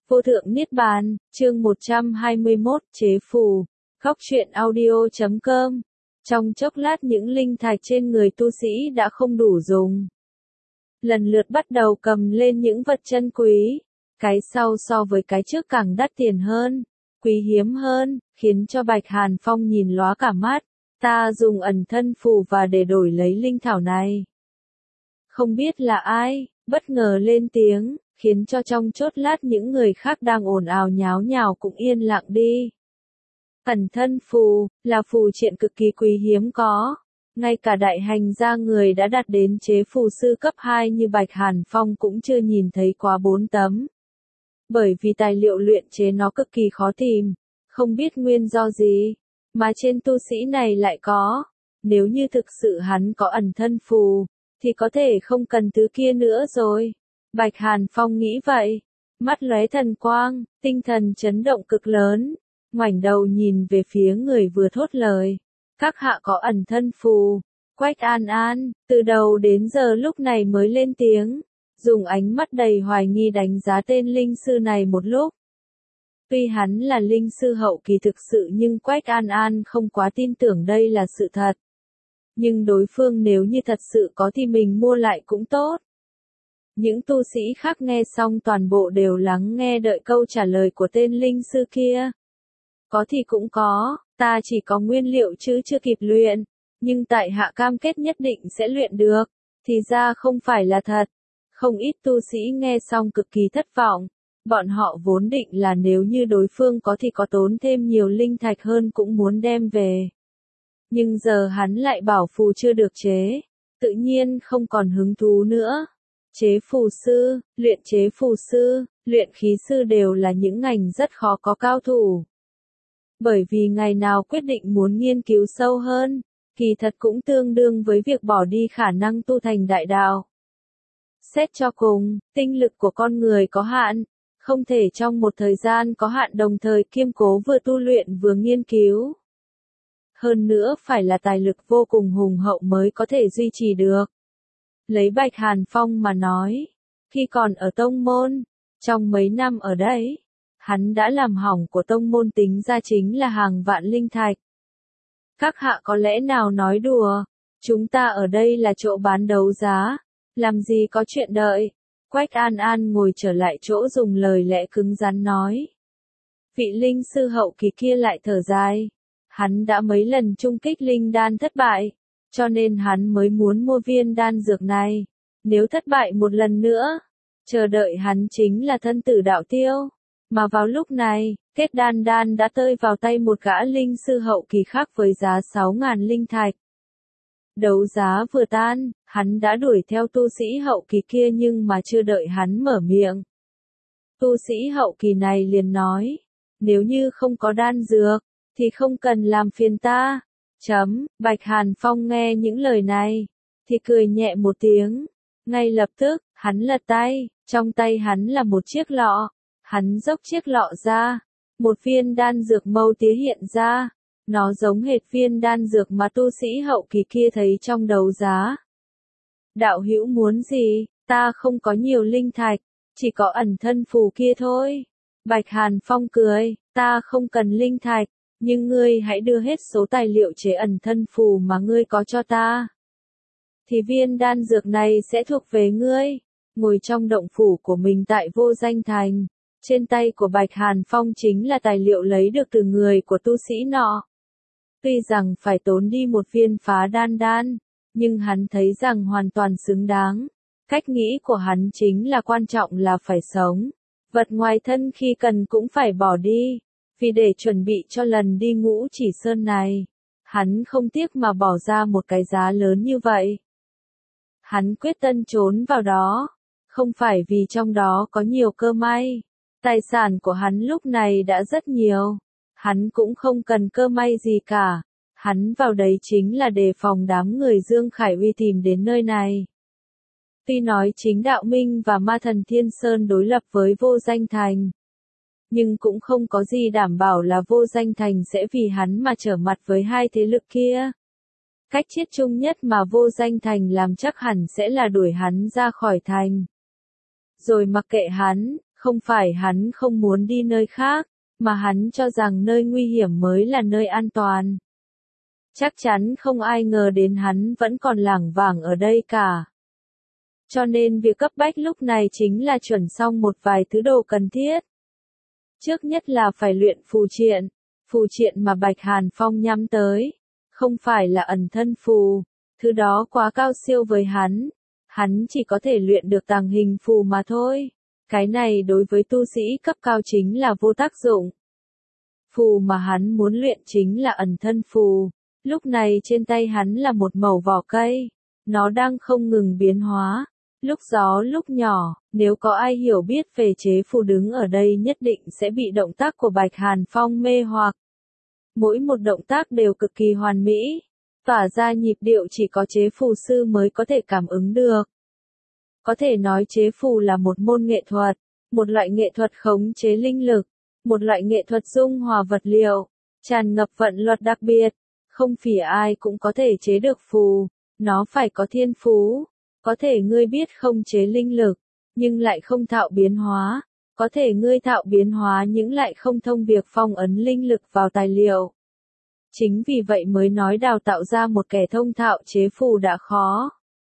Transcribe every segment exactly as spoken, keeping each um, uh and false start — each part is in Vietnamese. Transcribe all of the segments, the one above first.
Vô thượng Niết Bàn, chương một trăm hai mươi mốt, chế phù, góc truyện audio chấm com. Trong chốc lát những linh thạch trên người tu sĩ đã không đủ dùng. Lần lượt bắt đầu cầm lên những vật chân quý. Cái sau so với cái trước càng đắt tiền hơn, quý hiếm hơn, khiến cho Bạch Hàn Phong nhìn lóa cả mắt. Ta dùng ẩn thân phù và để đổi lấy linh thảo này. Không biết là ai, bất ngờ lên tiếng, khiến cho trong chốt lát những người khác đang ồn ào nháo nhào cũng yên lặng đi. Ẩn thân phù, là phù triện cực kỳ quý hiếm có. Ngay cả đại hành gia người đã đạt đến chế phù sư cấp hai như Bạch Hàn Phong cũng chưa nhìn thấy quá bốn tấm. Bởi vì tài liệu luyện chế nó cực kỳ khó tìm, không biết nguyên do gì, mà trên tu sĩ này lại có. Nếu như thực sự hắn có ẩn thân phù, thì có thể không cần thứ kia nữa rồi. Bạch Hàn Phong nghĩ vậy, mắt lóe thần quang, tinh thần chấn động cực lớn, ngoảnh đầu nhìn về phía người vừa thốt lời. Các hạ có ẩn thân phù. Quách An An, từ đầu đến giờ lúc này mới lên tiếng, dùng ánh mắt đầy hoài nghi đánh giá tên linh sư này một lúc. Tuy hắn là linh sư hậu kỳ thực sự nhưng Quách An An không quá tin tưởng đây là sự thật. Nhưng đối phương nếu như thật sự có thì mình mua lại cũng tốt. Những tu sĩ khác nghe xong toàn bộ đều lắng nghe đợi câu trả lời của tên linh sư kia. Có thì cũng có, ta chỉ có nguyên liệu chứ chưa kịp luyện, nhưng tại hạ cam kết nhất định sẽ luyện được, thì ra không phải là thật. Không ít tu sĩ nghe xong cực kỳ thất vọng, bọn họ vốn định là nếu như đối phương có thì có tốn thêm nhiều linh thạch hơn cũng muốn đem về. Nhưng giờ hắn lại bảo phù chưa được chế, tự nhiên không còn hứng thú nữa. Chế phù sư, luyện chế phù sư, luyện khí sư đều là những ngành rất khó có cao thủ. Bởi vì ngày nào quyết định muốn nghiên cứu sâu hơn, kỳ thật cũng tương đương với việc bỏ đi khả năng tu thành đại đạo. Xét cho cùng, tinh lực của con người có hạn, không thể trong một thời gian có hạn đồng thời kiêm cố vừa tu luyện vừa nghiên cứu. Hơn nữa phải là tài lực vô cùng hùng hậu mới có thể duy trì được. Lấy Bạch Hàn Phong mà nói, khi còn ở tông môn, trong mấy năm ở đấy, hắn đã làm hỏng của tông môn tính ra chính là hàng vạn linh thạch. Các hạ có lẽ nào nói đùa, chúng ta ở đây là chỗ bán đấu giá, làm gì có chuyện đợi. Quách An An ngồi trở lại chỗ dùng lời lẽ cứng rắn nói. Vị linh sư hậu kỳ kia lại thở dài, hắn đã mấy lần chung kích linh đan thất bại, cho nên hắn mới muốn mua viên đan dược này. Nếu thất bại một lần nữa, chờ đợi hắn chính là thân tử đạo tiêu. Mà vào lúc này, kết đan đan đã tơi vào tay một gã linh sư hậu kỳ khác với giá sáu ngàn linh thạch. Đấu giá vừa tan, hắn đã đuổi theo tu sĩ hậu kỳ kia nhưng mà chưa đợi hắn mở miệng. Tu sĩ hậu kỳ này liền nói, nếu như không có đan dược, thì không cần làm phiền ta. Chấm, Bạch Hàn Phong nghe những lời này, thì cười nhẹ một tiếng. Ngay lập tức, hắn lật tay, trong tay hắn là một chiếc lọ. Hắn dốc chiếc lọ ra, một viên đan dược màu tía hiện ra. Nó giống hệt viên đan dược mà tu sĩ hậu kỳ kia thấy trong đấu giá. Đạo hữu muốn gì, ta không có nhiều linh thạch, chỉ có ẩn thân phù kia thôi. Bạch Hàn Phong cười, ta không cần linh thạch, nhưng ngươi hãy đưa hết số tài liệu chế ẩn thân phù mà ngươi có cho ta. Thì viên đan dược này sẽ thuộc về ngươi. Ngồi trong động phủ của mình tại Vô Danh Thành, trên tay của Bạch Hàn Phong chính là tài liệu lấy được từ người của tu sĩ nọ. Tuy rằng phải tốn đi một viên phá đan đan, nhưng hắn thấy rằng hoàn toàn xứng đáng. Cách nghĩ của hắn chính là quan trọng là phải sống. Vật ngoài thân khi cần cũng phải bỏ đi. Vì để chuẩn bị cho lần đi Ngũ Chỉ Sơn này, hắn không tiếc mà bỏ ra một cái giá lớn như vậy. Hắn quyết tâm trốn vào đó, không phải vì trong đó có nhiều cơ may. Tài sản của hắn lúc này đã rất nhiều. Hắn cũng không cần cơ may gì cả. Hắn vào đấy chính là đề phòng đám người Dương Khải Uy tìm đến nơi này. Tuy nói chính Đạo Minh và Ma Thần Thiên Sơn đối lập với Vô Danh Thành, nhưng cũng không có gì đảm bảo là Vô Danh Thành sẽ vì hắn mà trở mặt với hai thế lực kia. Cách chết chung nhất mà Vô Danh Thành làm chắc hẳn sẽ là đuổi hắn ra khỏi thành. Rồi mặc kệ hắn, Không phải hắn không muốn đi nơi khác, mà hắn cho rằng nơi nguy hiểm mới là nơi an toàn. Chắc chắn không ai ngờ đến hắn vẫn còn lảng vảng ở đây cả. Cho nên việc cấp bách lúc này chính là chuẩn xong một vài thứ đồ cần thiết. Trước nhất là phải luyện phù triện. Phù triện mà Bạch Hàn Phong nhắm tới, không phải là ẩn thân phù, thứ đó quá cao siêu với hắn. Hắn chỉ có thể luyện được tàng hình phù mà thôi. Cái này đối với tu sĩ cấp cao chính là vô tác dụng. Phù mà hắn muốn luyện chính là ẩn thân phù. Lúc này trên tay hắn là một mẩu vỏ cây. Nó đang không ngừng biến hóa. Lúc gió lúc nhỏ, nếu có ai hiểu biết về chế phù đứng ở đây nhất định sẽ bị động tác của Bạch Hàn Phong mê hoặc. Mỗi một động tác đều cực kỳ hoàn mỹ, tỏa ra nhịp điệu chỉ có chế phù sư mới có thể cảm ứng được. Có thể nói chế phù là một môn nghệ thuật, một loại nghệ thuật khống chế linh lực, một loại nghệ thuật dung hòa vật liệu, tràn ngập vận luật đặc biệt, không phải ai cũng có thể chế được phù, nó phải có thiên phú. Có thể ngươi biết không chế linh lực, nhưng lại không thạo biến hóa. Có thể ngươi thạo biến hóa nhưng lại không thông việc phong ấn linh lực vào tài liệu. Chính vì vậy mới nói đào tạo ra một kẻ thông thạo chế phù đã khó.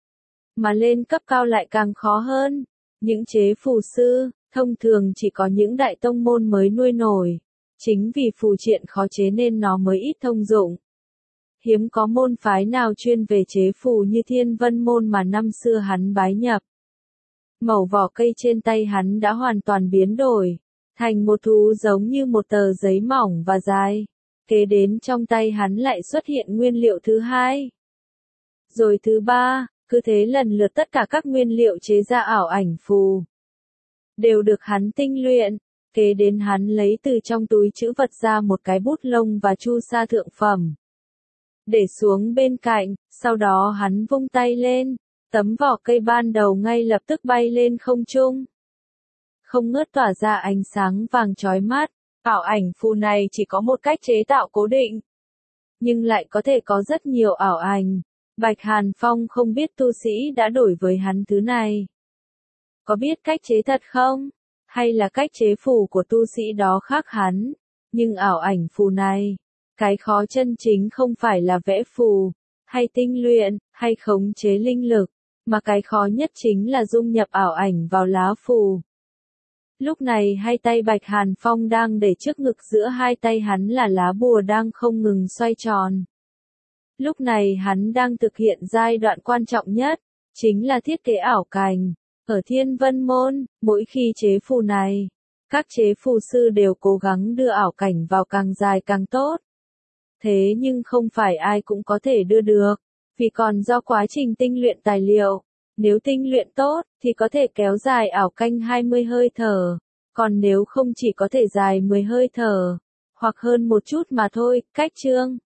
Mà lên cấp cao lại càng khó hơn. Những chế phù sư, thông thường chỉ có những đại tông môn mới nuôi nổi. Chính vì phù triện khó chế nên nó mới ít thông dụng. Hiếm có môn phái nào chuyên về chế phù như Thiên Vân môn mà năm xưa hắn bái nhập. Mẩu vỏ cây trên tay hắn đã hoàn toàn biến đổi, thành một thú giống như một tờ giấy mỏng và dài. Kế đến trong tay hắn lại xuất hiện nguyên liệu thứ hai. Rồi thứ ba, cứ thế lần lượt tất cả các nguyên liệu chế ra ảo ảnh phù. Đều được hắn tinh luyện. Kế đến hắn lấy từ trong túi trữ vật ra một cái bút lông và chu sa thượng phẩm. Để xuống bên cạnh, sau đó hắn vung tay lên, tấm vỏ cây ban đầu ngay lập tức bay lên không trung. Không ngớt tỏa ra ánh sáng vàng chói mắt, ảo ảnh phù này chỉ có một cách chế tạo cố định. Nhưng lại có thể có rất nhiều ảo ảnh. Bạch Hàn Phong không biết tu sĩ đã đổi với hắn thứ này. Có biết cách chế thật không? Hay là cách chế phù của tu sĩ đó khác hắn? Nhưng ảo ảnh phù này, cái khó chân chính không phải là vẽ phù, hay tinh luyện, hay khống chế linh lực, mà cái khó nhất chính là dung nhập ảo ảnh vào lá phù. Lúc này hai tay Bạch Hàn Phong đang để trước ngực, giữa hai tay hắn là lá bùa đang không ngừng xoay tròn. Lúc này hắn đang thực hiện giai đoạn quan trọng nhất, chính là thiết kế ảo cảnh. Ở Thiên Vân môn, mỗi khi chế phù này, các chế phù sư đều cố gắng đưa ảo cảnh vào càng dài càng tốt. Thế nhưng không phải ai cũng có thể đưa được, vì còn do quá trình tinh luyện tài liệu. Nếu tinh luyện tốt, thì có thể kéo dài ảo canh hai mươi hơi thở, còn nếu không chỉ có thể dài mười hơi thở, hoặc hơn một chút mà thôi. Cách chương